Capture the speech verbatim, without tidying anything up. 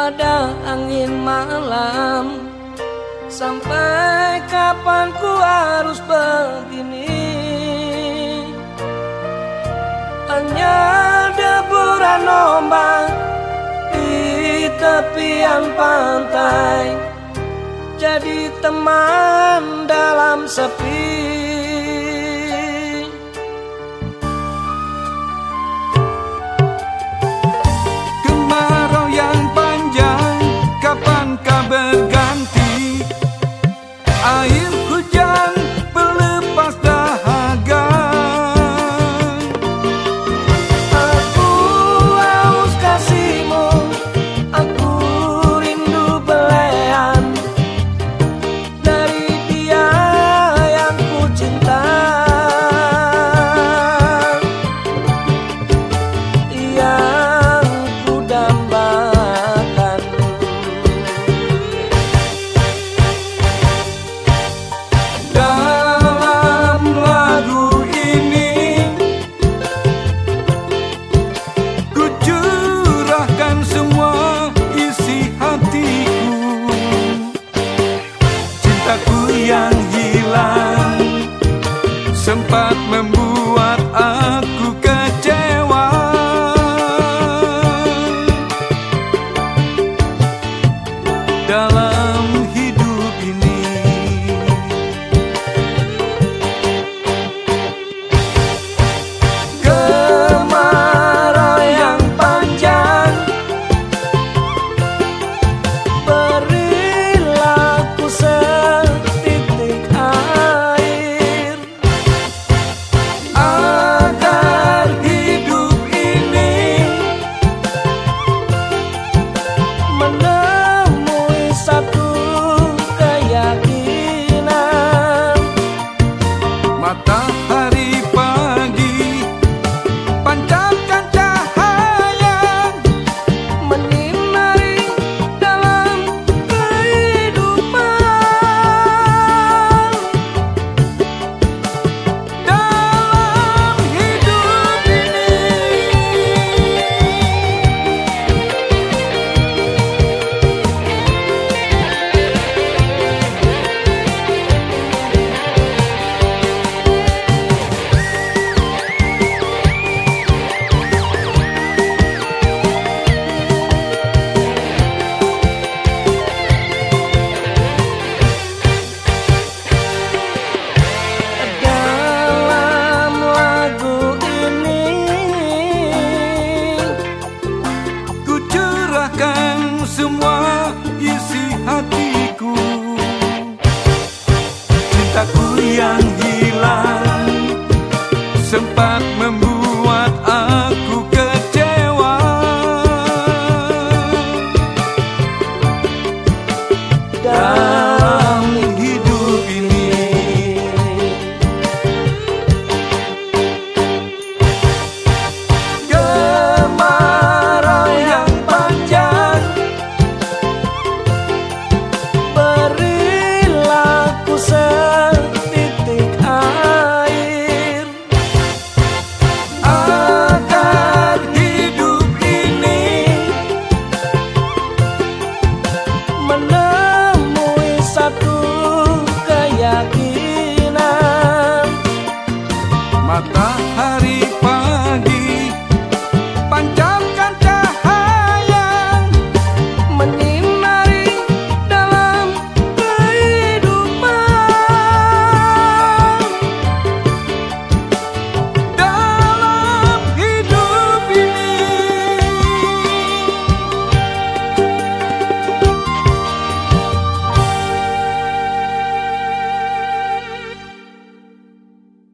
pada angin malam. Sampai kapan ku harus begini? Hanya deburan ombak di tepian pantai, jadi teman dalam sepi. Kemarau yang panjang, kapankah berganti? Air hujan pelepas dahaga. Aku haus kasihmu, aku rindu belayan dari dia yang ku cinta, yang ku dambakan. Dalam lagu ini ku curahkan semua isi hatiku. Cintaku yang hilang sempat membuat aku kecewa. Dalam hidup ini Kemarau yang panjang, berilah ku setitik air agar hidup ini menemui satu keyakinan. matahari pagi pancarkan cahaya Menyinari dalam kehidupan, dalam hidup dalam lagu ini ku curahkan semua isi hatiku. Cintaku yang hilang sempat